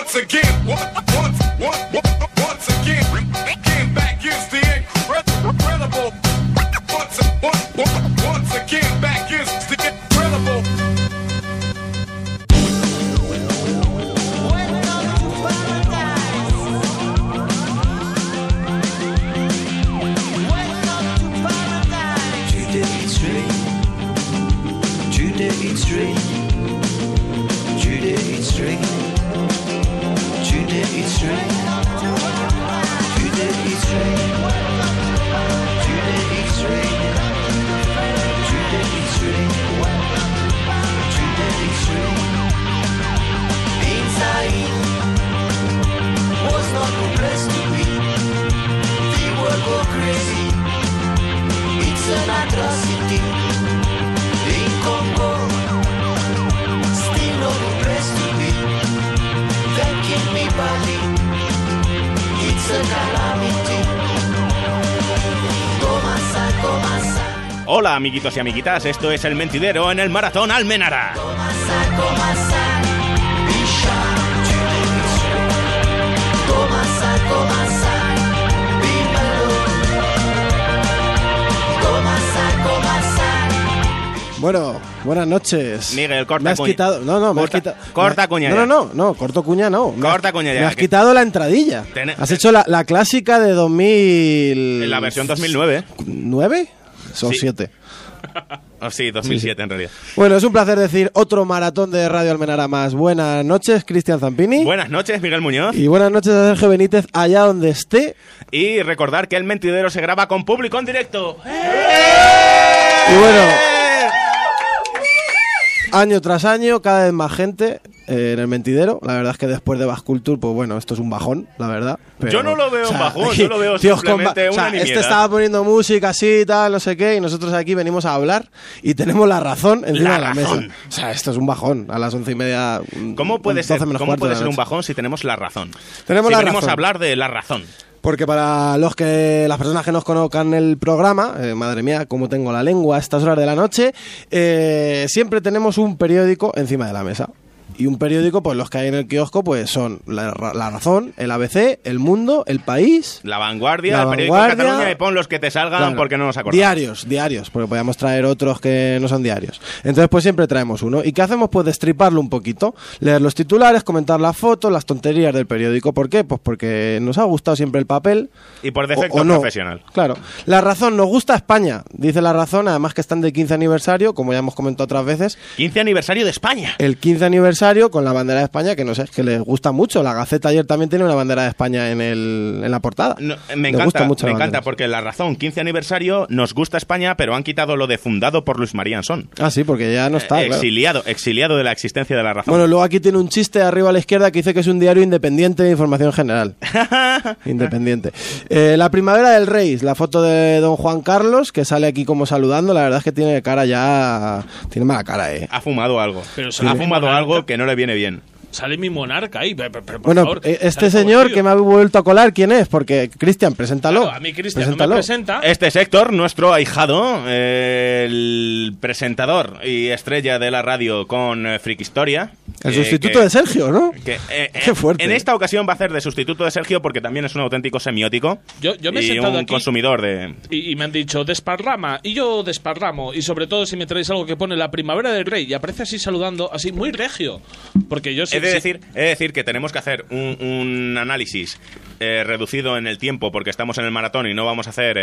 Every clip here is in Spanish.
Once again, back is the incredible. Once again, back is the incredible. Hola amiguitos y amiguitas, esto es El Mentidero en el Maratón Almenara. Bueno, buenas noches. Miguel, corta me has cuña. Quitado, no, me has quitado. Corta cuña ya. No, corto cuña no. Corta cuña ya. Me has quitado la entradilla. Has hecho la clásica de 2000... En la versión 2009. ¿9? Son 7. Oh, sí, 2007 en realidad. Bueno, es un placer decir otro maratón de Radio Almenara más. Buenas noches, Cristian Zampini. Buenas noches, Miguel Muñoz. Y buenas noches a Sergio Benítez, allá donde esté. Y recordar que El Mentidero se graba con público en directo. Y bueno, año tras año, cada vez más gente en El Mentidero. La verdad es que después de Basculture, pues bueno, esto es un bajón, la verdad. Pero, yo no lo veo un bajón, aquí, yo lo veo simplemente una nimiedad. Este estaba poniendo música así, tal, no sé qué, y nosotros aquí venimos a hablar y tenemos la razón encima de la mesa. O sea, esto es un bajón a las 11:30. ¿Cómo puede ser un bajón si tenemos la razón? Venimos a hablar de la razón. Porque para las personas que nos conozcan el programa, madre mía, cómo tengo la lengua a estas horas de la noche, siempre tenemos un periódico encima de la mesa. Y un periódico, pues los que hay en el kiosco, pues son La Razón, el ABC, El Mundo, El País... La Vanguardia, el periódico de Cataluña, y pon los que te salgan, claro, porque no nos acordamos. Diarios, porque podíamos traer otros que no son diarios. Entonces, pues siempre traemos uno. ¿Y qué hacemos? Pues destriparlo un poquito, leer los titulares, comentar las fotos, las tonterías del periódico. ¿Por qué? Pues porque nos ha gustado siempre el papel. Y por defecto no. Profesional. Claro. La Razón, nos gusta España, dice La Razón, además que están de 15 aniversario, como ya hemos comentado otras veces. 15 aniversario de España. El 15 aniversario con la bandera de España, que no sé, es que les gusta mucho. La Gaceta ayer también tiene una bandera de España en la portada. No, me encanta porque La Razón, 15 aniversario, nos gusta España, pero han quitado lo de fundado por Luis María Ansón. Ah, sí, porque ya no está. Exiliado de la existencia de La Razón. Bueno, luego aquí tiene un chiste arriba a la izquierda que dice que es un diario independiente de información general. Independiente. La Primavera del Rey, la foto de don Juan Carlos, que sale aquí como saludando. La verdad es que tiene cara ya... Tiene mala cara, Ha fumado algo. Ha fumado algo que no le viene bien. Sale mi monarca ahí, por bueno, favor. Este señor que me ha vuelto a colar, ¿quién es? Porque, Cristian, preséntalo. Claro, a mí Cristian no me presenta. Este es Héctor, nuestro ahijado, el presentador y estrella de la radio con Frikistoria. El sustituto de Sergio, ¿no? Qué fuerte. En esta ocasión va a hacer de sustituto de Sergio porque también es un auténtico semiótico. Yo me he sentado aquí consumidor de... Y me han dicho, desparrama, y yo desparramo. Y sobre todo si me traéis algo que pone La Primavera del Rey y aparece así saludando, así muy regio. Porque yo He de decir que tenemos que hacer un análisis reducido en el tiempo porque estamos en el maratón y no vamos a hacer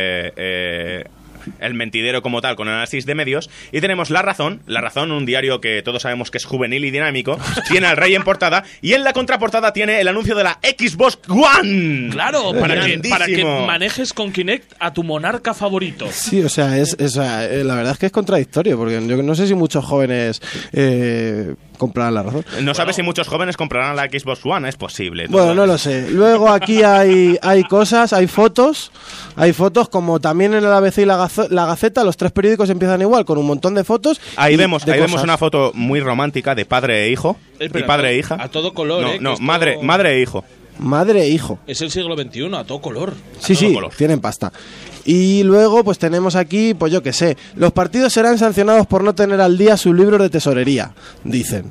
El Mentidero como tal con análisis de medios. Y tenemos La Razón, un diario que todos sabemos que es juvenil y dinámico. Tiene al rey en portada y en la contraportada tiene el anuncio de la Xbox One. Claro, para que manejes con Kinect a tu monarca favorito. Sí, o sea, la verdad es que es contradictorio porque yo no sé si muchos jóvenes... comprarán La Razón. No sabes si muchos jóvenes comprarán la Xbox One, es posible. Bueno, no lo sé. Luego aquí hay cosas, hay fotos como también en el ABC y la Gaceta, los tres periódicos empiezan igual, con un montón de fotos. Ahí vemos una foto muy romántica de padre e hijo, y padre e hija. A todo color, madre e hijo. Madre e hijo. Es el siglo XXI, a todo color. Sí, color. Tienen pasta. Y luego pues tenemos aquí, pues yo qué sé, los partidos serán sancionados por no tener al día sus libros de tesorería, dicen.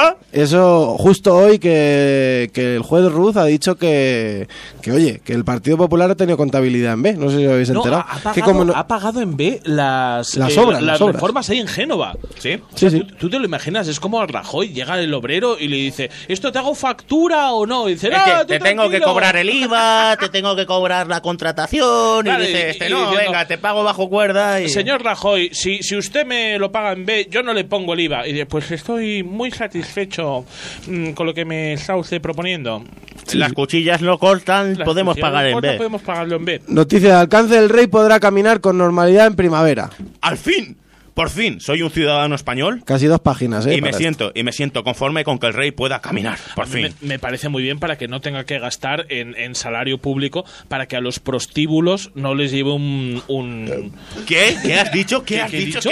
Eso justo hoy que el juez Ruz ha dicho que oye, que el Partido Popular ha tenido contabilidad en B, no sé si os habéis enterado. Ha pagado en B las obras. reformas ahí en Génova. ¿Sí? Sí. ¿Tú te lo imaginas? Es como Rajoy, llega el obrero y le dice, ¿esto te hago factura o no? Y dice, te tengo que cobrar el IVA, te tengo que cobrar la contratación. Claro, y dice, y diciendo, venga, te pago bajo cuerda. Y... Señor Rajoy, si usted me lo paga en B, yo no le pongo el IVA. Y dice, pues estoy muy satisfecho con lo que me está usted proponiendo. Sí. Las cuchillas no cortan, podemos pagar en B. Podemos pagarlo en B. Noticia de alcance: el rey podrá caminar con normalidad en primavera. ¡Al fin! Por fin, soy un ciudadano español. Casi 2 páginas, y me siento conforme con que el rey pueda caminar, por fin. Me parece muy bien para que no tenga que gastar en salario público, para que a los prostíbulos no les lleve un... ¿Qué? ¿Qué has dicho? ¿Qué has dicho?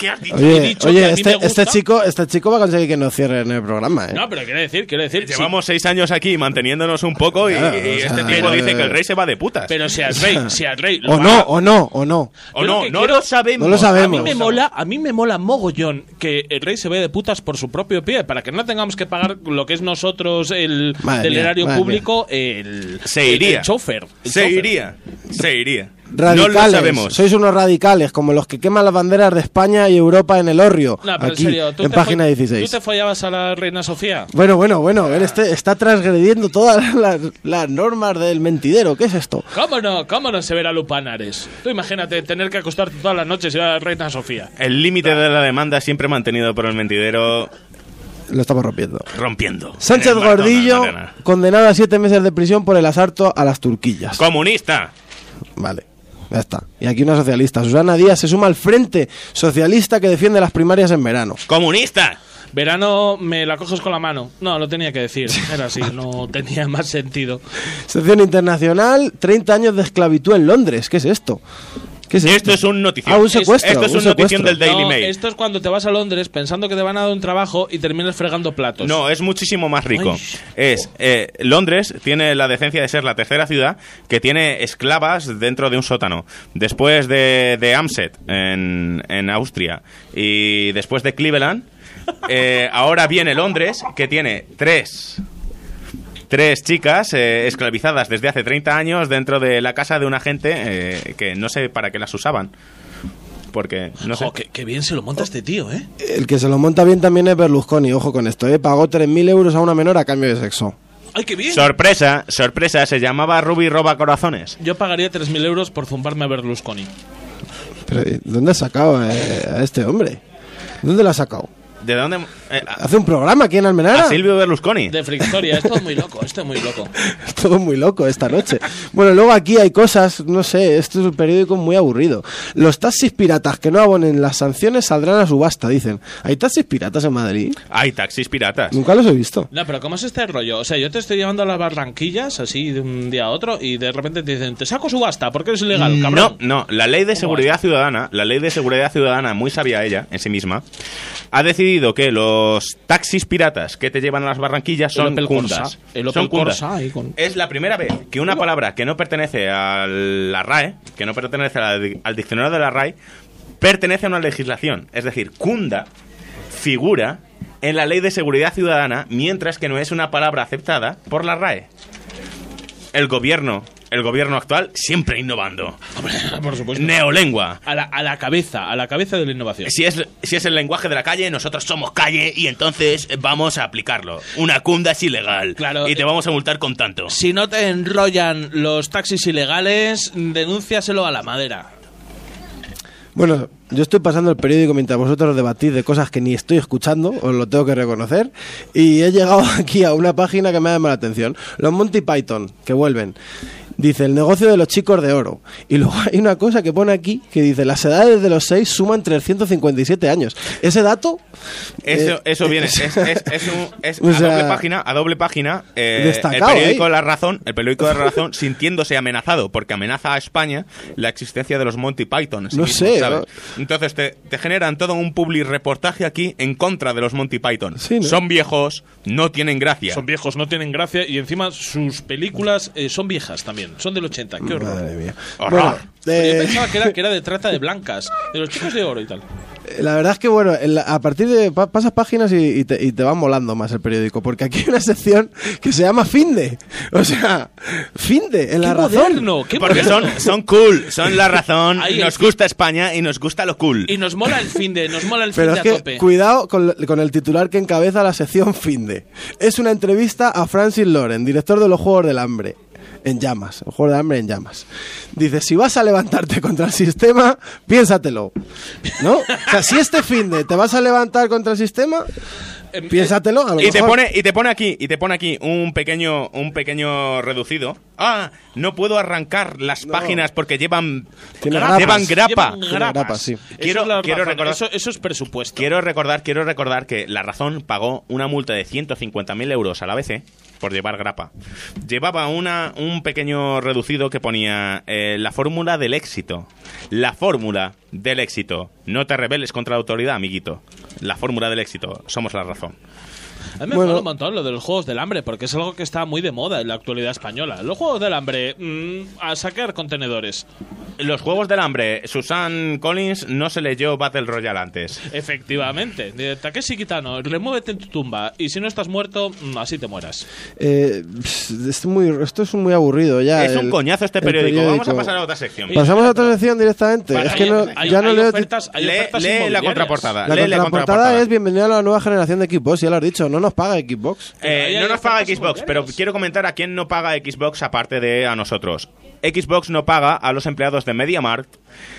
Oye, este chico va a conseguir que nos cierren el programa, ¿eh? No, pero quiere decir... Llevamos 6 años aquí manteniéndonos un poco y este tipo dice que el rey se va de putas. Pero si al rey... O no lo sabemos. No lo sabemos. A mí me mola mogollón que el rey se vaya de putas por su propio pie, para que no tengamos que pagar lo que es nosotros el del erario público, el chofer. Se iría. Radicales, no lo sabemos. Sois unos radicales, como los que queman las banderas de España y Europa en el Orrio. No, pero aquí, en serio, en página 16. ¿Tú te follabas a la reina Sofía? Bueno, él está transgrediendo todas las normas del mentidero. ¿Qué es esto? ¿Cómo no se verá Lupanares? Tú imagínate tener que acostarte todas las noches y ver a la reina Sofía. El límite de la demanda siempre mantenido por el mentidero... Lo estamos rompiendo. Sánchez Gordillo, condenado a 7 meses de prisión por el asalto a las turquillas. ¡Comunista! Vale. Ya está. Y aquí una socialista. Susana Díaz se suma al frente socialista que defiende las primarias en verano. ¡Comunista! Verano me la coges con la mano. No, lo tenía que decir. Era así, no tenía más sentido. Sección internacional: 30 años de esclavitud en Londres. ¿Qué es esto? Esto es un notición. Un secuestro. Esto es un notición del Daily Mail. Esto es cuando te vas a Londres pensando que te van a dar un trabajo y terminas fregando platos. No, es muchísimo más rico. Londres tiene la decencia de ser la tercera ciudad que tiene esclavas dentro de un sótano. Después de Amset, en Austria, y después de Cleveland, ahora viene Londres, que tiene tres chicas esclavizadas desde hace 30 años dentro de la casa de una gente que no sé para qué las usaban. Porque, no sé. Qué bien se lo monta este tío, ¿eh? El que se lo monta bien también es Berlusconi, ojo con esto, ¿eh? Pagó 3.000 euros a una menor a cambio de sexo. ¡Ay, qué bien! Sorpresa, se llamaba Ruby Roba Corazones. Yo pagaría 3.000 euros por zumbarme a Berlusconi. Pero, ¿dónde has sacado a este hombre? ¿Dónde lo has sacado? ¿De dónde? ¿Hace un programa aquí en Almenara? A Silvio Berlusconi. De Frictoria, es todo muy loco, Es todo muy loco esta noche. Bueno, luego aquí hay cosas, no sé, esto es un periódico muy aburrido. Los taxis piratas que no abonen las sanciones saldrán a subasta, dicen. ¿Hay taxis piratas en Madrid? Hay taxis piratas. Nunca los he visto. No, pero ¿cómo es este rollo? O sea, yo te estoy llevando a las Barranquillas, así de un día a otro, y de repente te dicen, te saco subasta, porque es ilegal, cabrón. No, la ley de seguridad ciudadana, muy sabia ella, en sí misma, ha decidido que los taxis piratas que te llevan a las Barranquillas son cundas. Son cundas. Es la primera vez que una palabra que no pertenece a la RAE, que no pertenece al diccionario de la RAE, pertenece a una legislación. Es decir, cunda figura en la ley de seguridad ciudadana, mientras que no es una palabra aceptada por la RAE. El gobierno actual siempre innovando. Hombre, por supuesto. Neolengua. A la cabeza de la innovación. Si es el lenguaje de la calle, nosotros somos calle y entonces vamos a aplicarlo. Una cunda es ilegal. Claro, y te vamos a multar con tanto. Si no te enrollan los taxis ilegales, denúnciaselo a la madera. Bueno, yo estoy pasando el periódico mientras vosotros debatís de cosas que ni estoy escuchando, os lo tengo que reconocer, y he llegado aquí a una página que me ha llamado la atención. Los Monty Python, que vuelven. Dice, el negocio de los chicos de oro. Y luego hay una cosa que pone aquí, que dice, las edades de los 6 suman 357 años. ¿Ese dato? Eso viene, es a doble página, el periódico de La Razón, sintiéndose amenazado, porque amenaza a España la existencia de los Monty Python. No sé, ¿sabes? ¿No? Entonces te generan todo un public reportaje aquí en contra de los Monty Python. Sí, ¿no? Son viejos, no tienen gracia. Y encima sus películas son viejas también. también. Son del 80. Qué horror. Madre mía. Horror. Bueno, Yo pensaba que era de trata de blancas, de los chicos de oro y tal. la verdad es que, bueno, a partir de... pasas páginas y te va molando más el periódico, porque aquí hay una sección que se llama Finde. O sea, Finde, en La Razón. Porque son cool, son La Razón, nos gusta España y nos gusta lo cool. Y nos mola el Finde, Pero es a que, tope. cuidado con el titular que encabeza la sección Finde. Es una entrevista a Francis Loren, director de los Juegos del Hambre. En llamas, el Juego del Hambre en llamas. Dice, si vas a levantarte contra el sistema, piénsatelo, ¿no? O sea, si este finde te vas a levantar contra el sistema, piénsatelo. A lo y mejor. te pone aquí un pequeño reducido. No puedo arrancar las páginas porque llevan grapa. Llevan grapas, sí. Quiero recordar, eso es presupuesto. Quiero recordar que La Razón pagó una multa de 150.000 euros a la ABC por llevar grapa. Llevaba un pequeño reducido que ponía la fórmula del éxito. La fórmula del éxito. No te rebeles contra la autoridad, amiguito. La fórmula del éxito. Somos La Razón. A mí me mola un montón lo de los Juegos del Hambre, porque es algo que está muy de moda en la actualidad española. Los Juegos del Hambre, a sacar contenedores. Los Juegos del Hambre, Susan Collins no se leyó Battle Royale antes. Efectivamente. De Takeshi Kitano, remuévete en tu tumba, y si no estás muerto, así te mueras. Esto es muy aburrido ya. Es un coñazo este periódico. Vamos a pasar a otra sección. ¿Pasamos a otra sección directamente? Es que ya no leo... Lee la contraportada. La contraportada es bienvenido a la nueva generación de Xbox, ya lo has dicho, no nos paga Xbox. No nos paga Xbox, pero quiero comentar a quién no paga Xbox aparte de a nosotros. Xbox no paga a los empleados de MediaMarkt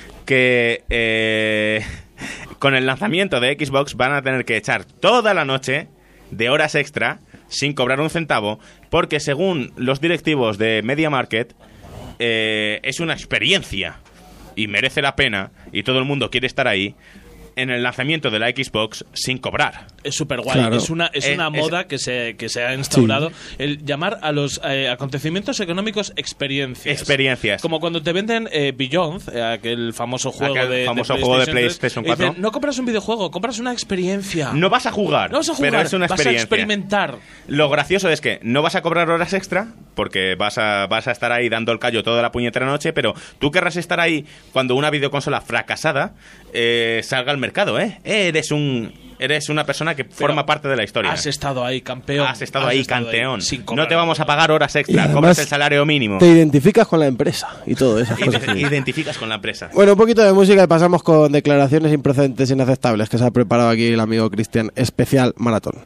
que con el lanzamiento de Xbox van a tener que echar toda la noche de horas extra sin cobrar un centavo, porque según los directivos de MediaMarkt es una experiencia y merece la pena y todo el mundo quiere estar ahí en el lanzamiento de la Xbox sin cobrar. Es súper guay. Claro. Es una moda que se ha instaurado. Sí. El llamar a los acontecimientos económicos experiencias. Experiencias. Como cuando te venden Beyond, aquel famoso juego de PlayStation 4. Dicen, no compras un videojuego, compras una experiencia. No vas a jugar, pero es una experiencia. Vas a experimentar. Lo gracioso es que no vas a cobrar horas extra porque vas a estar ahí dando el callo toda la puñetera noche, pero tú querrás estar ahí cuando una videoconsola fracasada salga al mercado, ¿eh? Eres una persona que forma parte de la historia. Has estado ahí, campeón. Has estado ahí, campeón. No te vamos a pagar horas extra, cobras el salario mínimo. Te identificas con la empresa y todo eso. Te identificas con la empresa. Bueno, un poquito de música y pasamos con declaraciones improcedentes e inaceptables que se ha preparado aquí el amigo Cristian, especial maratón.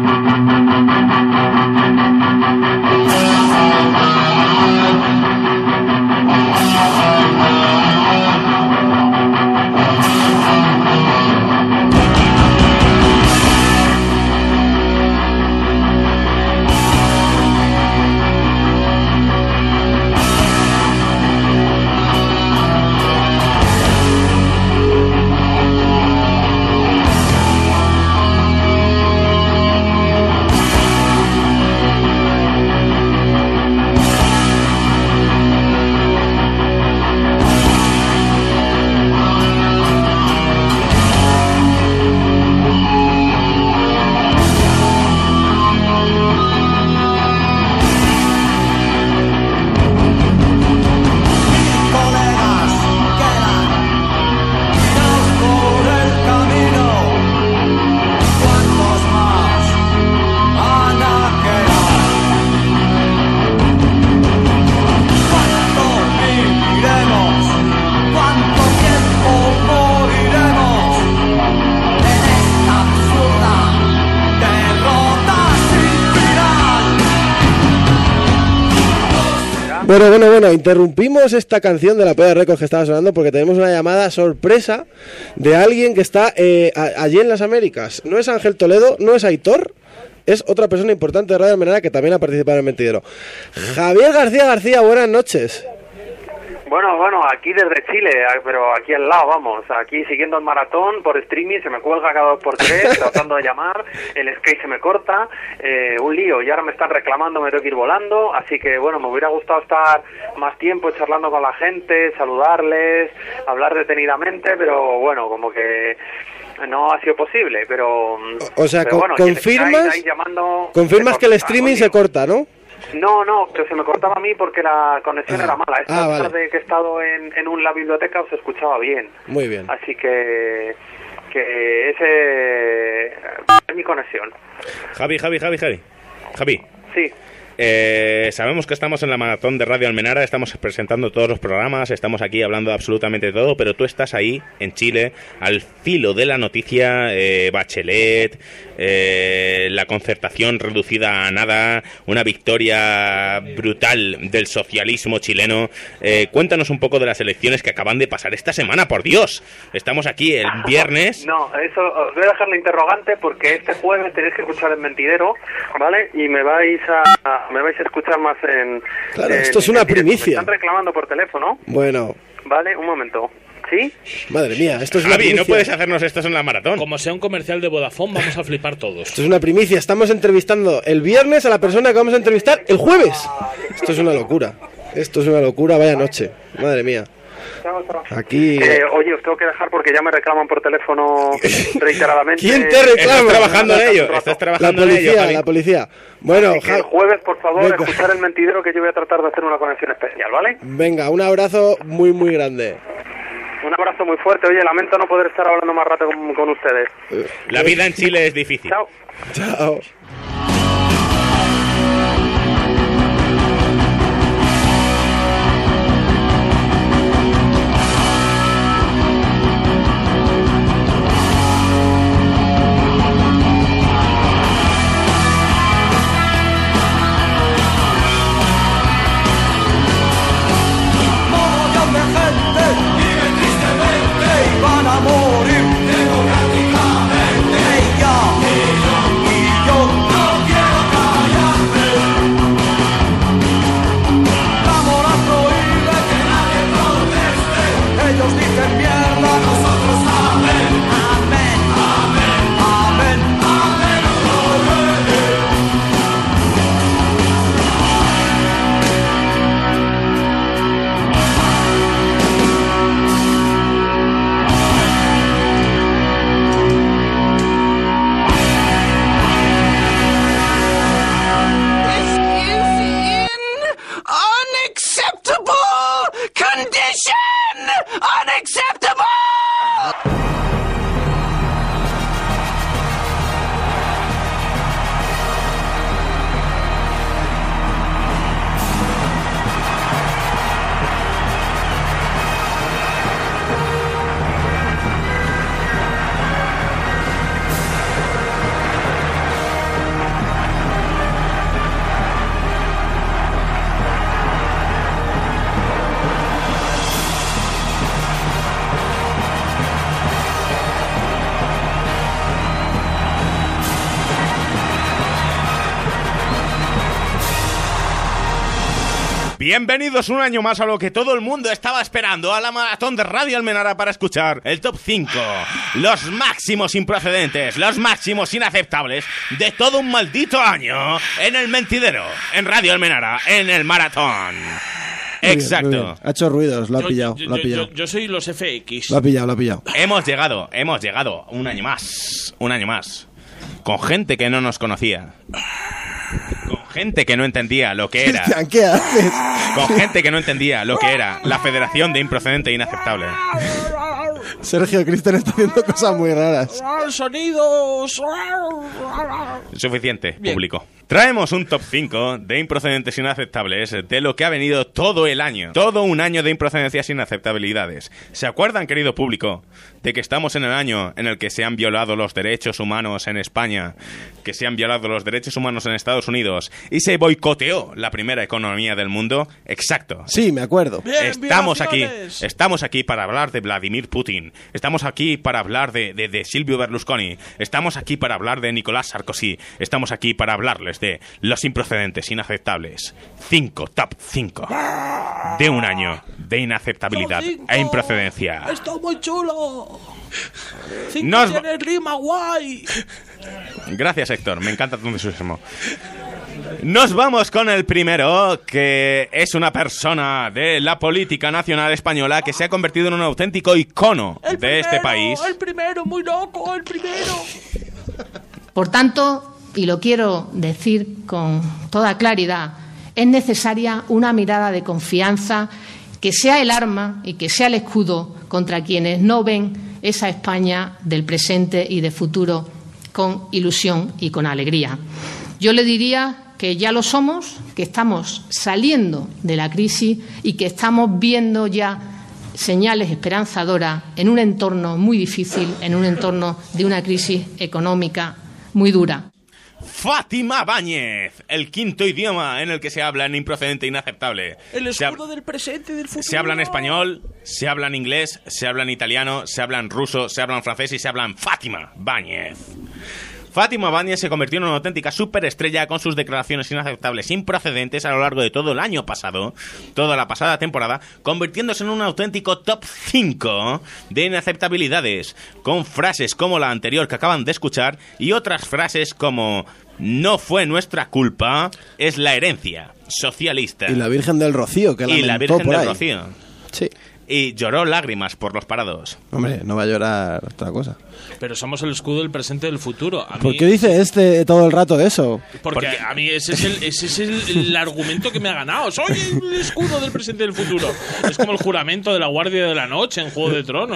Bueno, interrumpimos esta canción de la Polla Records que estaba sonando porque tenemos una llamada sorpresa de alguien que está allí en las Américas. No es Ángel Toledo, no es Aitor, es otra persona importante de Radio Almenara que también ha participado en el Mentidero. Javier García, buenas noches. Bueno, aquí desde Chile, pero aquí al lado, vamos, aquí siguiendo el maratón por streaming, se me cuelga cada 2x3, tratando de llamar, el Skype se me corta, un lío, y ahora me están reclamando, me tengo que ir volando, así que bueno, me hubiera gustado estar más tiempo charlando con la gente, saludarles, hablar detenidamente, pero bueno, como que no ha sido posible, pero... O sea, pero bueno, confirmas que el streaming se corta, ¿no? No, pero se me cortaba a mí porque la conexión era mala. Esta vale. tarde que he estado en una biblioteca os escuchaba bien. Muy bien. Así que ese es mi conexión. Javi. Sí. Sabemos que estamos en la maratón de Radio Almenara, estamos presentando todos los programas, estamos aquí hablando de absolutamente todo, pero tú estás ahí, en Chile, al filo de la noticia, Bachelet, la concertación reducida a nada, una victoria brutal del socialismo chileno. Cuéntanos un poco de las elecciones que acaban de pasar esta semana, por Dios. Estamos aquí el viernes. No, eso os voy a dejar la interrogante porque este jueves tenéis que escuchar El Mentidero, ¿vale? Y me vais a escuchar más en... Claro, esto es una primicia. Me están reclamando por teléfono. Bueno. Vale, un momento. ¿Sí? Madre mía, esto es una Javi, primicia. no puedes hacernos esto en la maratón. Como sea un comercial de Vodafone, vamos a flipar todos. Esto es una primicia. Estamos entrevistando el viernes a la persona que vamos a entrevistar el jueves. Esto es una locura. Vaya noche. Madre mía. Aquí... Oye, os tengo que dejar porque ya me reclaman por teléfono reiteradamente. ¿Quién te reclama? Estás trabajando en ello. Estás trabajando en ello, Javi. La policía. Bueno, el jueves, por favor, venga. escuchar El Mentidero, que yo voy a tratar de hacer una conexión especial, ¿vale? Venga, un abrazo muy, muy grande. Un abrazo muy fuerte. Oye, lamento no poder estar hablando más rato con ustedes. La vida en Chile es difícil. Chao. Chao. Bienvenidos un año más a lo que todo el mundo estaba esperando, a la maratón de Radio Almenara para escuchar el Top 5, los máximos improcedentes, los máximos inaceptables de todo un maldito año en El Mentidero, en Radio Almenara, en el maratón. Exacto. Muy bien. Ha hecho ruidos, lo ha pillado. Yo soy los FX. Lo ha pillado. Hemos llegado un año más, con gente que no nos conocía. Con gente que no entendía lo que era. Cristian, ¿qué haces? Con gente que no entendía lo que era la Federación de Improcedente e Inaceptable. Sergio, Cristian está haciendo cosas muy raras. Sonidos. Suficiente, público. Traemos un top 5 de improcedentes inaceptables de lo que ha venido todo el año. Todo un año de improcedencias e inaceptabilidades. ¿Se acuerdan, querido público, de que estamos en el año en el que se han violado los derechos humanos en España, que se han violado los derechos humanos en Estados Unidos y se boicoteó la primera economía del mundo? Exacto. Sí, me acuerdo. Estamos aquí para hablar de Vladimir Putin. Estamos aquí para hablar de Silvio Berlusconi. Estamos aquí para hablar de Nicolás Sarkozy. Estamos aquí para hablarles de los improcedentes inaceptables. Top 5 de un año de inaceptabilidad e improcedencia. ¡Está muy chulo! Tiene rima guay. Gracias, Héctor, me encanta tu entusiasmo. Nos vamos con el primero, que es una persona de la política nacional española que se ha convertido en un auténtico icono de este país. El primero, muy loco, el primero. Por tanto, y lo quiero decir con toda claridad, Es necesaria una mirada de confianza que sea el arma y que sea el escudo contra quienes no ven esa España del presente y del futuro con ilusión y con alegría. Yo le diría que ya lo somos, que estamos saliendo de la crisis y que estamos viendo ya señales esperanzadoras en un entorno muy difícil, en un entorno de una crisis económica muy dura. Fátima Báñez, el quinto idioma en el que se habla en Improcedente Inaceptable. El escudo del presente y del futuro. Se habla en español, se habla en inglés, se habla en italiano, se habla en ruso, se habla en francés y se habla en Fátima Báñez. Fátima Báñez se convirtió en una auténtica superestrella con sus declaraciones inaceptables improcedentes a lo largo de todo el año pasado, toda la pasada temporada, convirtiéndose en un auténtico top 5 de inaceptabilidades, con frases como la anterior que acaban de escuchar y otras frases como "no fue nuestra culpa, es la herencia socialista". Y la Virgen del Rocío, que y la Virgen del Rocío. Sí. Y lloró lágrimas por los parados. Hombre, no va a llorar otra cosa. Pero somos el escudo del presente y del futuro. ¿Por qué dice todo el rato eso? Porque a mí ese es el argumento que me ha ganado. Soy el escudo del presente y del futuro. Es como el juramento de la Guardia de la Noche en Juego de Tronos.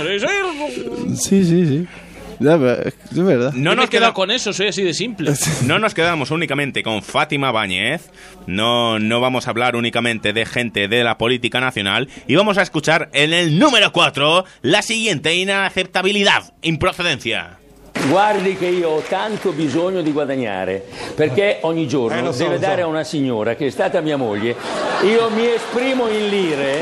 Sí. Ya, es verdad. No nos queda con eso, soy así de simple. No nos quedamos únicamente con Fátima Báñez, no vamos a hablar únicamente de gente de la política nacional y vamos a escuchar en el número 4 la siguiente inaceptabilidad, improcedencia. Guardi che io ho tanto bisogno di guadagnare, perché ogni giorno deve dare a una signora che è stata mia moglie, io mi esprimo in lire,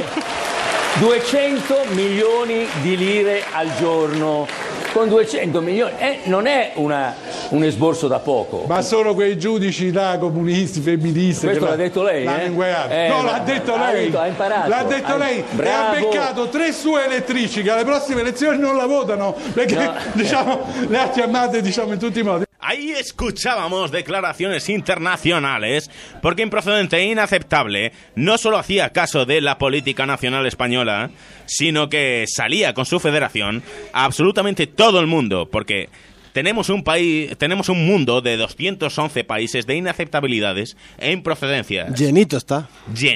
200 milioni di lire al giorno. Con 200 milioni non è un esborso da poco. Ma sono quei giudici là comunisti, femministi. Questo l'ha detto lei? No, l'ha detto lei. Ha imparato. L'ha detto lei. Bravo. E ha beccato 3 sue elettrici che alle prossime elezioni non la votano. Perché le ha chiamate in tutti i modi. Ahí escuchábamos declaraciones internacionales, porque Improcedente e Inaceptable no solo hacía caso de la política nacional española, sino que salía con su federación a absolutamente todo el mundo, porque tenemos un mundo de 211 países de inaceptabilidades e improcedencias. Llenito está.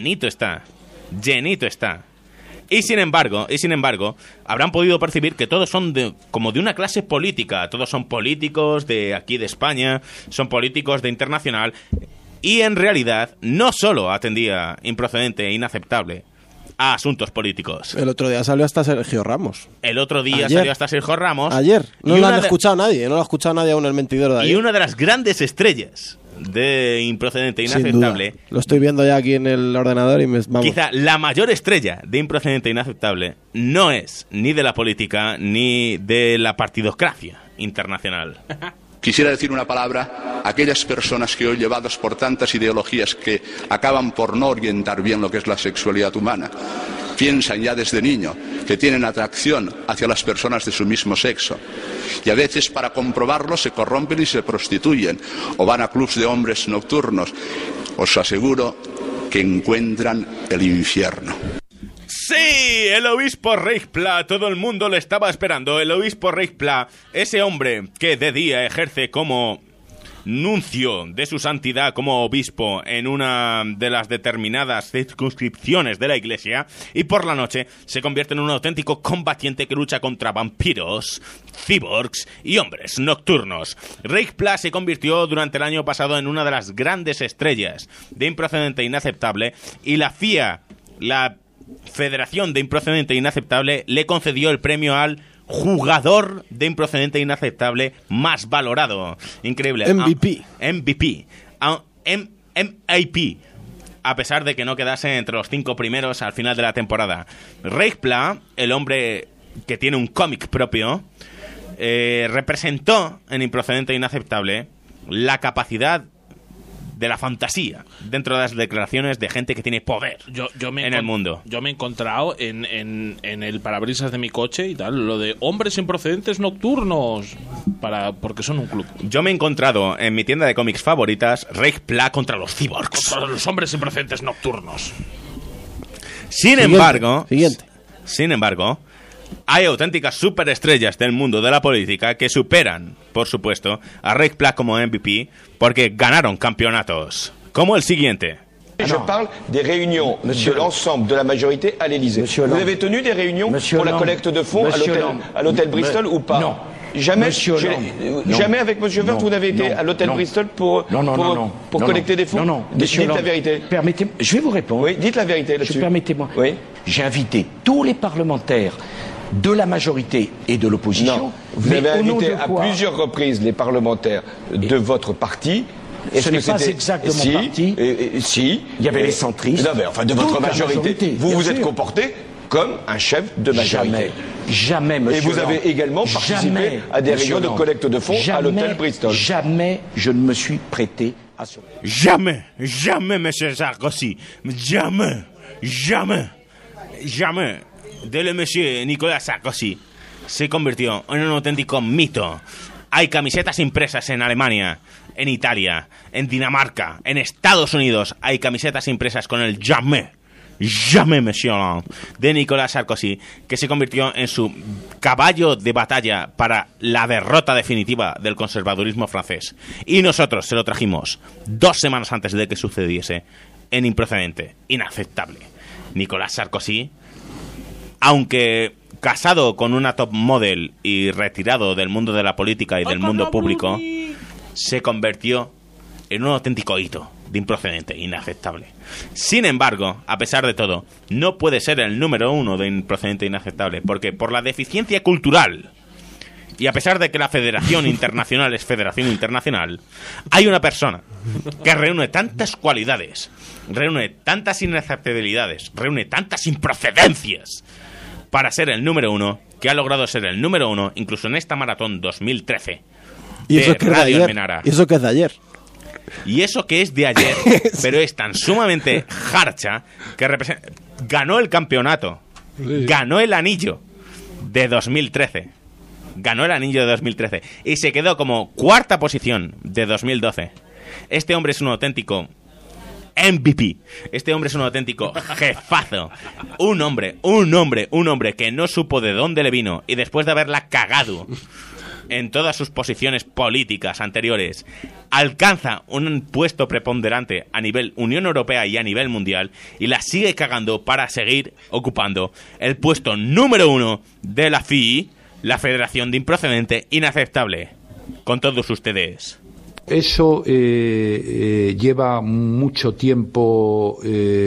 Y sin embargo, habrán podido percibir que todos son como de una clase política. Todos son políticos de aquí de España, son políticos de internacional. Y en realidad, no solo atendía Improcedente e Inaceptable a asuntos políticos. El otro día salió hasta Sergio Ramos. Ayer. No lo han escuchado nadie. No lo ha escuchado nadie aún el mentidero de ayer. Y una de las grandes estrellas de Improcedente e Inaceptable. Lo estoy viendo ya aquí en el ordenador y vamos. Quizá la mayor estrella de Improcedente e Inaceptable no es ni de la política ni de la partidocracia internacional. Quisiera decir una palabra a aquellas personas que hoy, llevados por tantas ideologías que acaban por no orientar bien lo que es la sexualidad humana, piensan ya desde niño que tienen atracción hacia las personas de su mismo sexo y a veces para comprobarlo se corrompen y se prostituyen o van a clubs de hombres nocturnos. Os aseguro que encuentran el infierno. Sí, el obispo Reichpla, todo el mundo le estaba esperando. El obispo Reichpla, ese hombre que de día ejerce como nuncio de su santidad como obispo en una de las determinadas circunscripciones de la iglesia, y por la noche se convierte en un auténtico combatiente que lucha contra vampiros, cyborgs y hombres nocturnos. Reichpla se convirtió durante el año pasado en una de las grandes estrellas de Improcedente e Inaceptable, y la FIA, la Federación de Improcedente e Inaceptable, le concedió el premio al jugador de Improcedente e Inaceptable más valorado. Increíble. MVP. MIP. A pesar de que no quedase entre los 5 primeros al final de la temporada. Reichpla, el hombre que tiene un cómic propio, representó en Improcedente e Inaceptable la capacidad de la fantasía dentro de las declaraciones de gente que tiene poder en el mundo. Yo me he encontrado en el parabrisas de mi coche y tal, lo de hombres improcedentes nocturnos, porque son un club. Yo me he encontrado en mi tienda de cómics favoritas Reichpla contra los cyborgs. Contra los hombres improcedentes nocturnos. Sin embargo, hay auténticas superestrellas del mundo de la política que superan, por supuesto, a Reichpla como MVP porque ganaron campeonatos. Como el siguiente. Je parle des réunions de l'ensemble de la majorité à l'Élysée. Vous avez tenu des réunions pour la collecte de fonds à l'hôtel Bristol ou pas? Non. Jamais, jamais avec M. Wörth, vous n'avez été à l'hôtel Bristol pour collecter des fonds? Non. Dites la vérité. Permettez-moi, je vais vous répondre. Oui, dites la vérité là-dessus. Permettez-moi. Oui. J'ai invité tous les parlementaires de la majorité et de l'opposition. Non, vous avez invité à plusieurs reprises les parlementaires de votre parti. Ce n'est pas exactement mon parti. Si. Il y avait les centristes. Non, mais enfin, de votre majorité. Vous vous êtes comporté comme un chef de majorité. Jamais, monsieur. Et vous avez également participé à des réunions de collecte de fonds à l'hôtel Bristol. Jamais je ne me suis prêté à ce... Jamais, monsieur Sarkozy. Jamais. De le monsieur Nicolas Sarkozy se convirtió en un auténtico mito. Hay camisetas impresas en Alemania, en Italia, en Dinamarca, en Estados Unidos. Hay camisetas impresas con el jamais, monsieur Hollande, de Nicolas Sarkozy, que se convirtió en su caballo de batalla para la derrota definitiva del conservadurismo francés. Y nosotros se lo trajimos 2 semanas antes de que sucediese en Improcedente. Inaceptable. Nicolas Sarkozy, aunque casado con una top model y retirado del mundo de la política y del mundo público, se convirtió en un auténtico hito de Improcedente, inaceptable. Sin embargo, a pesar de todo, no puede ser el número 1 de Improcedente inaceptable, porque por la deficiencia cultural, y a pesar de que la Federación Internacional es Federación Internacional, hay una persona que reúne tantas cualidades, reúne tantas inaceptabilidades, reúne tantas improcedencias para ser el número 1, que ha logrado ser el número 1 incluso en esta maratón 2013 ¿Y eso de Radio Almenara. ¿Y eso que es de ayer? Y eso que es de ayer, pero es tan sumamente jarcha que ganó el campeonato, ganó el anillo de 2013, ganó el anillo de 2013 y se quedó como 4ª posición de 2012. Este hombre es un auténtico MVP. Este hombre es un auténtico jefazo. Un hombre que no supo de dónde le vino y después de haberla cagado en todas sus posiciones políticas anteriores, alcanza un puesto preponderante a nivel Unión Europea y a nivel mundial y la sigue cagando para seguir ocupando el puesto número 1 de la FI, la Federación de Improcedente Inaceptable. Con todos ustedes. Eso lleva mucho tiempo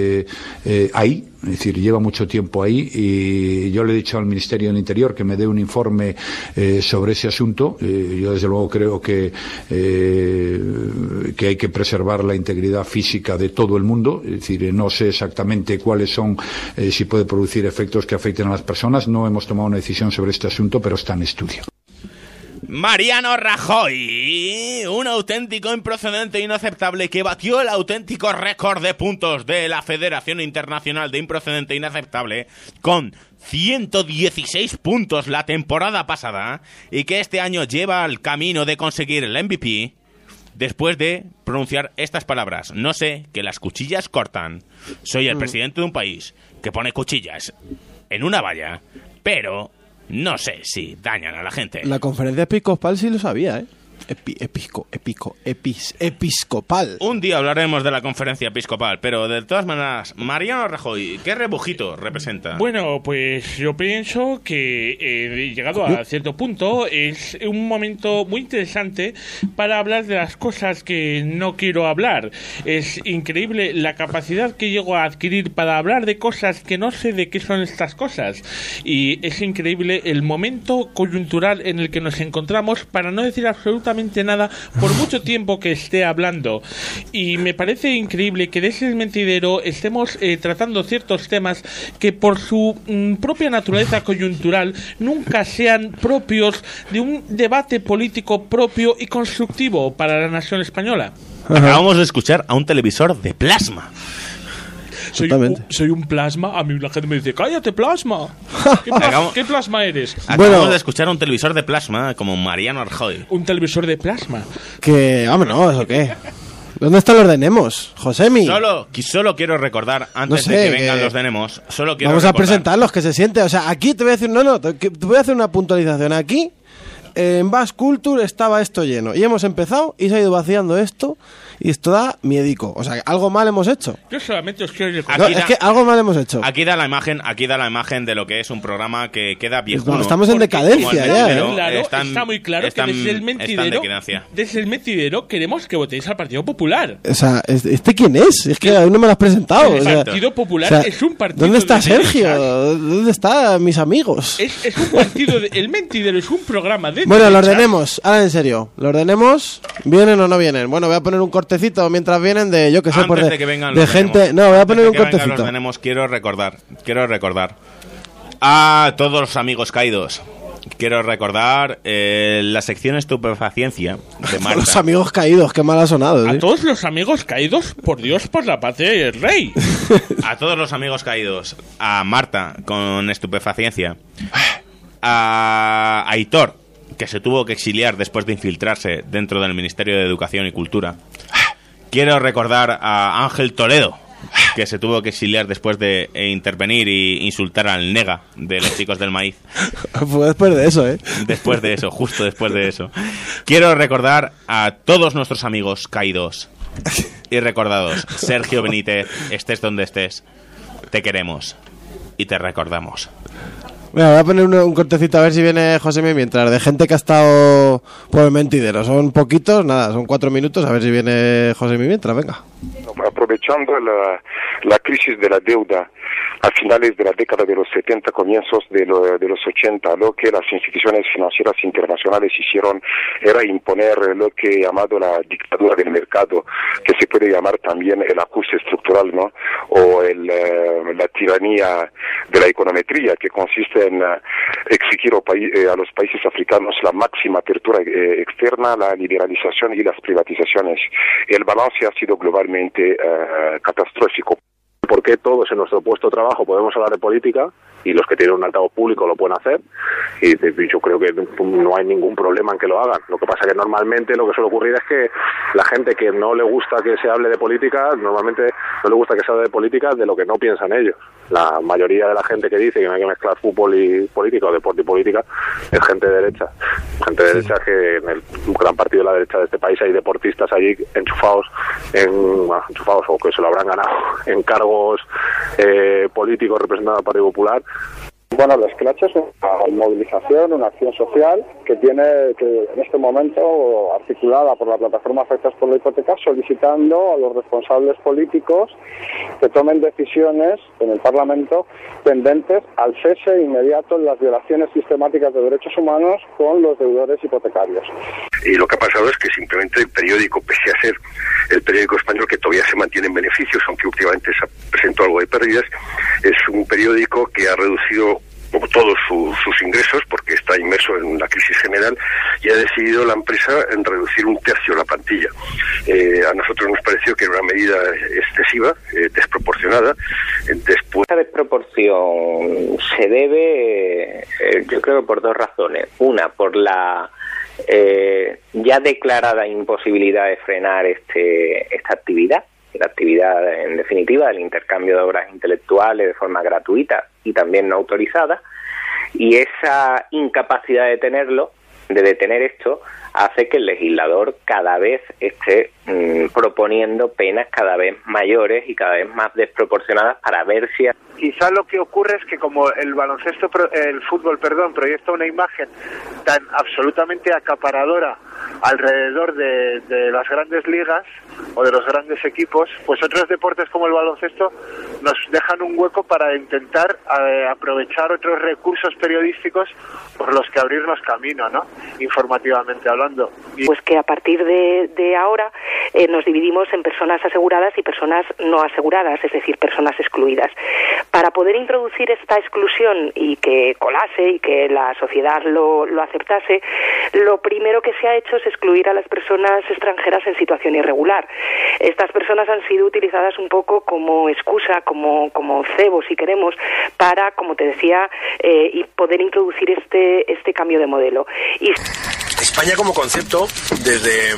ahí, es decir, lleva mucho tiempo ahí y yo le he dicho al Ministerio del Interior que me dé un informe sobre ese asunto. Yo desde luego creo que hay que preservar la integridad física de todo el mundo, es decir, no sé exactamente cuáles son, si puede producir efectos que afecten a las personas. No hemos tomado una decisión sobre este asunto, pero está en estudio. Mariano Rajoy, un auténtico improcedente inaceptable que batió el auténtico récord de puntos de la Federación Internacional de Improcedente Inaceptable con 116 puntos la temporada pasada y que este año lleva el camino de conseguir el MVP después de pronunciar estas palabras: no sé que las cuchillas cortan, soy el presidente de un país que pone cuchillas en una valla, pero no sé si dañan a la gente. La conferencia episcopal sí lo sabía, ¿eh? Episcopal. Un día hablaremos de la conferencia episcopal, pero de todas maneras, Mariano Rajoy, ¿qué rebujito representa? Bueno, pues yo pienso que llegado a cierto punto es un momento muy interesante para hablar de las cosas que no quiero hablar. Es increíble la capacidad que llego a adquirir para hablar de cosas que no sé de qué son estas cosas. Y es increíble el momento coyuntural en el que nos encontramos para no decir absolutamente nada por mucho tiempo que esté hablando. Y me parece increíble que desde el mentidero estemos tratando ciertos temas que por su propia naturaleza coyuntural nunca sean propios de un debate político propio y constructivo para la nación española. Acabamos de escuchar a un televisor de plasma. Soy un plasma. A mí la gente me dice, cállate, plasma. ¿Qué plasma eres? Acabamos de escuchar a un televisor de plasma como Mariano Rajoy. Un televisor de plasma. Que, hombre, no, ¿eso qué? ¿Dónde están los de Nemos, Josemi? Solo quiero recordar, antes de que vengan los de Nemos, vamos a presentarlos, que se siente. O sea, aquí te voy a decir, te voy a hacer una puntualización. Aquí en Basque Culture estaba esto lleno. Y hemos empezado y se ha ido vaciando esto. Y esto da miedico. O sea, algo mal hemos hecho. Yo solamente os quiero recordar. No, es que algo mal hemos hecho. Aquí da la imagen de lo que es un programa que queda viejuno. No, estamos en decadencia ya. Claro, está muy claro que desde el mentidero queremos que votéis al Partido Popular. O sea, ¿este quién es? Es que aún no me lo has presentado. El Partido Popular es un partido. ¿Dónde está Sergio? ¿Dónde están mis amigos? Es un partido. El mentidero es un programa de. Bueno, lo ordenemos. Ahora en serio. ¿Lo ordenemos? ¿Vienen o no vienen? Bueno, voy a poner un cortecito mientras vienen de, yo que sé, antes de que vengan de gente. No, voy a poner un cortecito. Quiero recordar a todos los amigos caídos. Quiero recordar la sección Estupefaciencia de Marta. Los amigos caídos, qué mal ha sonado. A todos los amigos caídos, por Dios, por la patria del rey. A todos los amigos caídos. A Marta con Estupefaciencia. A Aitor, que se tuvo que exiliar después de infiltrarse dentro del Ministerio de Educación y Cultura. Quiero recordar a Ángel Toledo, que se tuvo que exiliar después de intervenir e insultar al nega de los chicos del maíz. Fue después de eso, Después de eso, justo después de eso. Quiero recordar a todos nuestros amigos caídos y recordados. Sergio Benítez, estés donde estés, te queremos y te recordamos. Mira, voy a poner un cortecito a ver si viene Josemi mientras, de gente que ha estado por el mentidero. Son poquitos, nada, son 4 minutos, a ver si viene Josemi mientras, venga. Aprovechando la crisis de la deuda a finales de la década de los 70, comienzos de los 80, lo que las instituciones financieras internacionales hicieron era imponer lo que he llamado la dictadura del mercado, que se puede llamar también el ajuste estructural, ¿no? O la tiranía de la econometría, que consiste en exigir a los países africanos la máxima apertura externa, la liberalización y las privatizaciones. El balance ha sido globalmente catastrófico. Porque todos en nuestro puesto de trabajo podemos hablar de política y los que tienen un altavoz público lo pueden hacer, y yo creo que no hay ningún problema en que lo hagan. Lo que pasa que normalmente lo que suele ocurrir es que la gente que no le gusta que se hable de política, normalmente no le gusta que se hable de política de lo que no piensan ellos. La mayoría de la gente que dice que no hay que mezclar fútbol y política o deporte y política es gente de derecha. Gente de derecha que en el gran partido de la derecha de este país hay deportistas allí enchufados o que se lo habrán ganado en cargos políticos representando al Partido Popular. Bueno, el Scratch es una movilización, una acción social que tiene que en este momento articulada por la plataforma Afectados por la Hipoteca, solicitando a los responsables políticos que tomen decisiones en el Parlamento tendentes al cese inmediato en las violaciones sistemáticas de derechos humanos con los deudores hipotecarios. Y lo que ha pasado es que simplemente el periódico, pese a ser el periódico español que todavía se mantiene en beneficios, aunque últimamente se presentó algo de pérdidas, es un periódico que ha reducido todos sus ingresos porque está inmerso en una crisis general, y ha decidido la empresa en reducir 1/3 la plantilla. A nosotros nos pareció que era una medida excesiva, desproporcionada. Esta desproporción se debe, yo creo, por 2 razones. Una, por la ya declarada imposibilidad de frenar esta actividad, la actividad en definitiva del intercambio de obras intelectuales de forma gratuita y también no autorizada, y esa incapacidad de detener esto hace que el legislador cada vez esté proponiendo penas cada vez mayores y cada vez más desproporcionadas para ver si... Quizá lo que ocurre es que como el fútbol proyecta una imagen tan absolutamente acaparadora alrededor de las grandes ligas o de los grandes equipos, pues otros deportes como el baloncesto nos dejan un hueco para intentar aprovechar otros recursos periodísticos por los que abrirnos camino, ¿no? Informativamente hablando. Pues que a partir de ahora nos dividimos en personas aseguradas y personas no aseguradas, es decir, personas excluidas. Para poder introducir esta exclusión y que colase y que la sociedad lo aceptase, lo primero que se ha hecho es excluir a las personas extranjeras en situación irregular. Estas personas han sido utilizadas un poco como excusa, como cebo, si queremos, para, como te decía, y poder introducir este cambio de modelo. Y España como concepto, desde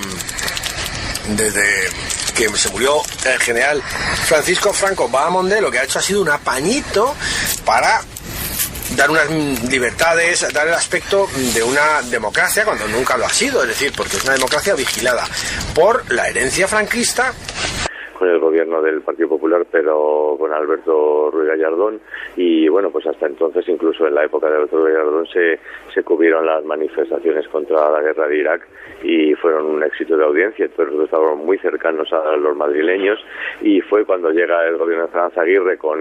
que se murió el general Francisco Franco Bahamonde, lo que ha hecho ha sido un apañito para dar unas libertades, dar el aspecto de una democracia cuando nunca lo ha sido, es decir, porque es una democracia vigilada por la herencia franquista. Con el gobierno del Partido Popular, pero con Alberto Ruiz Gallardón, y bueno, pues hasta entonces, incluso en la época de Alberto Ruiz Gallardón, se cubrieron las manifestaciones contra la guerra de Irak y fueron un éxito de audiencia. Entonces nosotros estábamos muy cercanos a los madrileños, y fue cuando llega el gobierno de Esperanza Aguirre con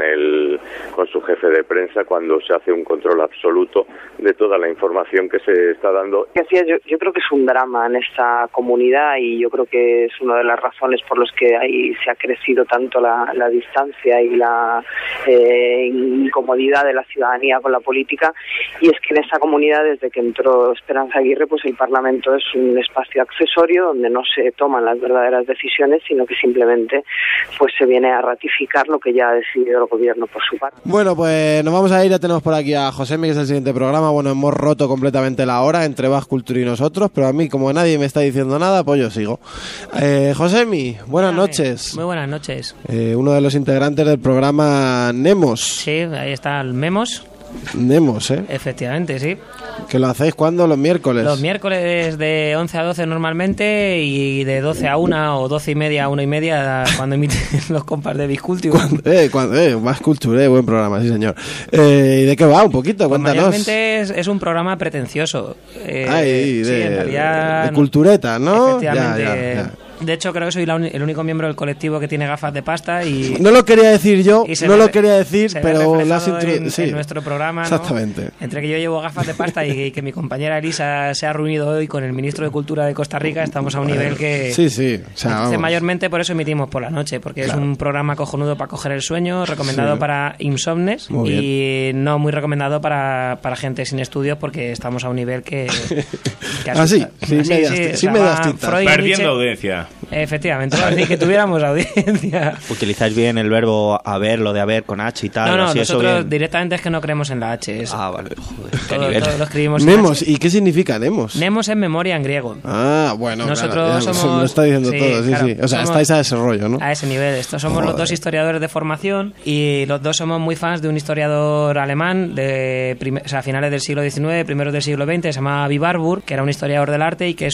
su jefe de prensa, cuando se hace un control absoluto de toda la información que se está dando. Yo creo que es un drama en esta comunidad, y yo creo que es una de las razones por las que se ha crecido tanto la distancia y la incomodidad de la ciudadanía con la política. Y es que en esta comunidad, desde que entró Esperanza Aguirre, pues el Parlamento es un espacio accesorio donde no se toman las verdaderas decisiones, sino que simplemente pues se viene a ratificar lo que ya ha decidido el gobierno por su parte. Bueno, pues nos vamos a ir. Ya tenemos por aquí a Josemi, que es el siguiente programa. Bueno, hemos roto completamente la hora entre Basque Culture y nosotros, pero a mí, como nadie me está diciendo nada, pues yo sigo. Josemi, buenas noches. Muy buenas noches. Uno de los integrantes del programa Nemos. Sí, ahí está el Memos. Nemos, Efectivamente, sí. ¿Que lo hacéis cuándo? ¿Los miércoles? Los miércoles de 11 a 12 normalmente, y de 12 a 1 o 12 y media a 1 y media cuando emiten los compas de Biscultivo. Más Culture, buen programa, sí señor. ¿Y de qué va? Un poquito, pues cuéntanos. Mayormente es un programa pretencioso. En realidad, de cultureta, ¿no? Efectivamente. Ya. De hecho, creo que soy el único miembro del colectivo que tiene gafas de pasta y... No lo quería decir yo, pero lo has introducido en nuestro programa, ¿no? Exactamente. Entre que yo llevo gafas de pasta y que mi compañera Elisa se ha reunido hoy con el ministro de Cultura de Costa Rica, estamos a un nivel que... Sí. O sea, entonces, mayormente por eso emitimos por la noche, porque es un programa cojonudo para coger el sueño, recomendado para insomnes y no muy recomendado para gente sin estudios, porque estamos a un nivel que así, sin medias tintas. Perdiendo audiencia. Efectivamente, así que tuviéramos audiencia. Utilizáis bien el verbo haber, lo de haber con H y tal. No, así nosotros eso directamente es que no creemos en la H. Vale, joder, todo lo escribimos Nemos, ¿y qué significa Nemos? Nemos es memoria en griego. Bueno, nosotros somos... Lo está diciendo todo, sí. O sea, estáis a ese rollo, ¿no? A ese nivel. Estos somos los dos historiadores de formación, y los dos somos muy fans de un historiador alemán de finales del siglo XIX, primeros del siglo XX, se llamaba Avi Warburg, que era un historiador del arte, y que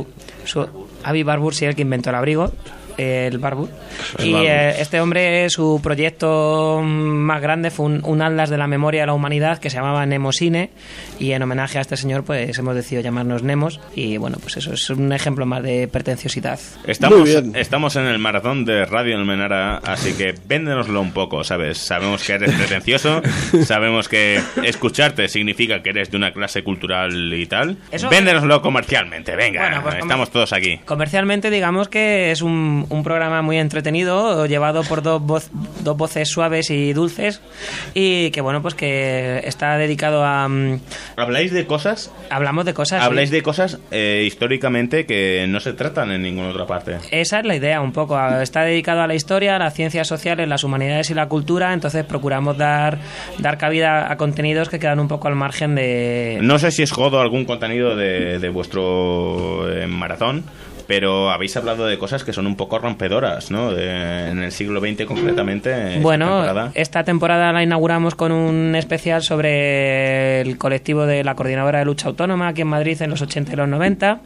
Avi Warburg, sí, el que inventó el abrigo, el Barburg. Y este hombre, su proyecto más grande fue un atlas de la memoria de la humanidad que se llamaba Nemosine, y en homenaje a este señor pues hemos decidido llamarnos Nemos, y bueno, pues eso es un ejemplo más de pretenciosidad. Estamos en el maratón de Radio Almenara, así que véndenoslo un poco, ¿sabes? Sabemos que eres pretencioso, sabemos que escucharte significa que eres de una clase cultural y tal. Véndenoslo comercialmente, venga, bueno, pues estamos todos aquí. Comercialmente, digamos que es un programa muy entretenido, llevado por dos voces suaves y dulces, y que bueno, pues que está dedicado a... ¿Habláis de cosas? Hablamos de cosas. Habláis sí. de cosas históricamente que no se tratan en ninguna otra parte. Esa es la idea, un poco. Está dedicado a la historia, a las ciencias sociales, las humanidades y la cultura, entonces procuramos dar cabida a contenidos que quedan un poco al margen de... No sé si es jodo algún contenido de vuestro maratón, pero habéis hablado de cosas que son un poco rompedoras, ¿no? En el siglo XX concretamente. Bueno, esta temporada la inauguramos con un especial sobre el colectivo de la Coordinadora de Lucha Autónoma aquí en Madrid en los 80 y los 90.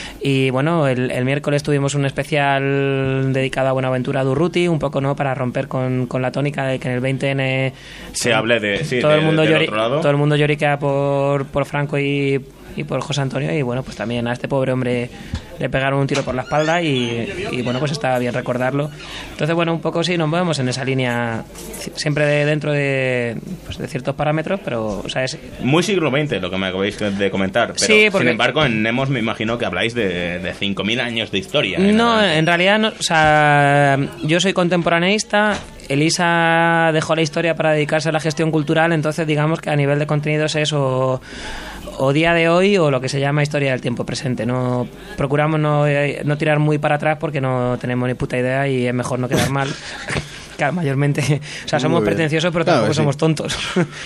Y bueno, el miércoles tuvimos un especial dedicado a Buenaventura Durruti, un poco, ¿no?, para romper con la tónica de que en el 20N se hable de todo el mundo lloriquea por Franco y por José Antonio, y bueno, pues también a este pobre hombre le pegaron un tiro por la espalda y bueno, pues está bien recordarlo. Entonces, bueno, un poco sí, nos movemos en esa línea, siempre dentro de ciertos parámetros, pero, o sea, es... Muy siglo XX lo que me acabáis de comentar, pero sí, porque... sin embargo en Nemos me imagino que habláis de 5.000 años de historia. No, en realidad no, o sea, yo soy contemporaneista. Elisa dejó la historia para dedicarse a la gestión cultural, entonces digamos que a nivel de contenidos es o día de hoy o lo que se llama historia del tiempo presente. No procuramos no tirar muy para atrás porque no tenemos ni puta idea y es mejor no quedar mal. Claro, mayormente, o sea, somos pretenciosos, pero tampoco somos tontos.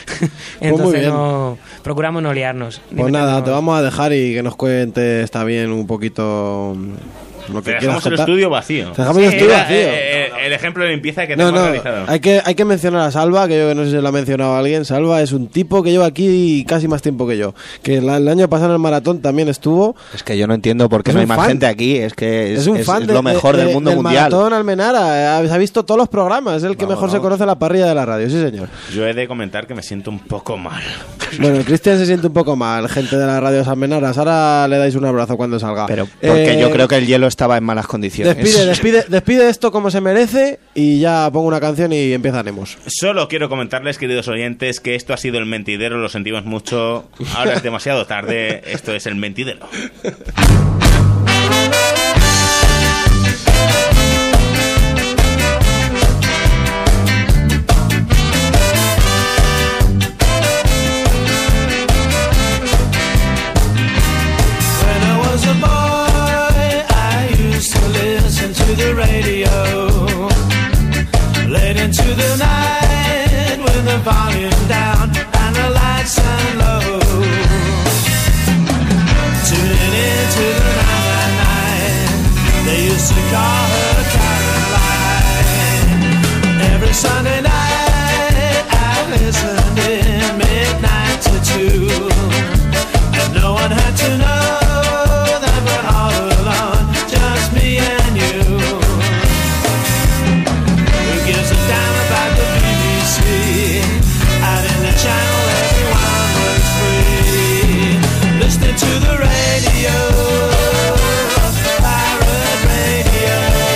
Entonces procuramos no liarnos. Pues nada, te vamos a dejar y que nos cuentes también un poquito... Te dejamos el estudio vacío. Te dejamos el estudio vacío. el ejemplo de limpieza que tenemos realizado. Hay que mencionar a Salva, que yo no sé si lo ha mencionado alguien. Salva es un tipo que lleva aquí casi más tiempo que yo. Que el año pasado en el maratón también estuvo. Es que yo no entiendo por qué no hay más gente aquí. Es que es un fan lo mejor del mundo mundial. El maratón Almenara. Se ha visto todos los programas. Es el que mejor se conoce la parrilla de la radio. Sí, señor. Yo he de comentar que me siento un poco mal. Bueno, Cristian se siente un poco mal, gente de la radio Almenaras. Ahora le dais un abrazo cuando salga. Pero porque yo creo que el hielo estaba en malas condiciones. Despide esto como se merece y ya pongo una canción y empezaremos. Solo quiero comentarles, queridos oyentes, que esto ha sido El Mentidero, lo sentimos mucho. Ahora es demasiado tarde, esto es El Mentidero. Into the night with the volume down and the lights down low, tuning into the 999. They used to call her Caroline. Every Sunday night I listened in midnight to 2, and no one had to know that we're all alone, just me and you. Out in the channel, everyone was free, listening to the radio, pirate radio.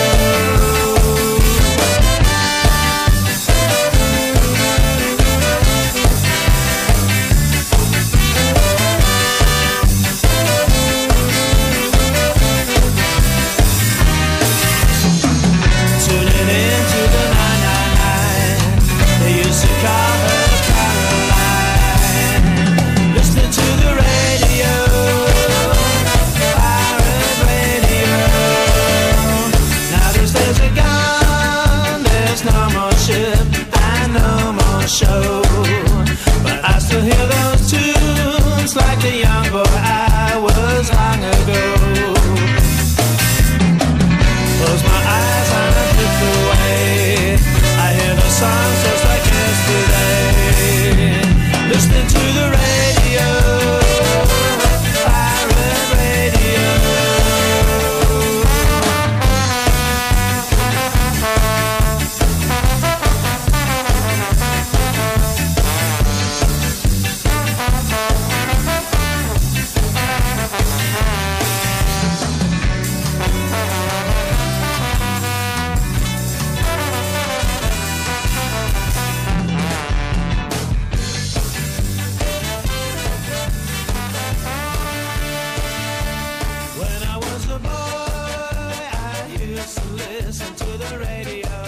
Tuning into the 999. They used to call her Caroline. Listening to the radio, pirate radio. Now these days are gone, there's no more ship and no more show. But I still hear those tunes like the young boy I was long ago. Close my eyes and I drift away. I hear those songs just like yesterday. Listening to the radio, pirate radio. When I was a boy, I used to listen to the radio.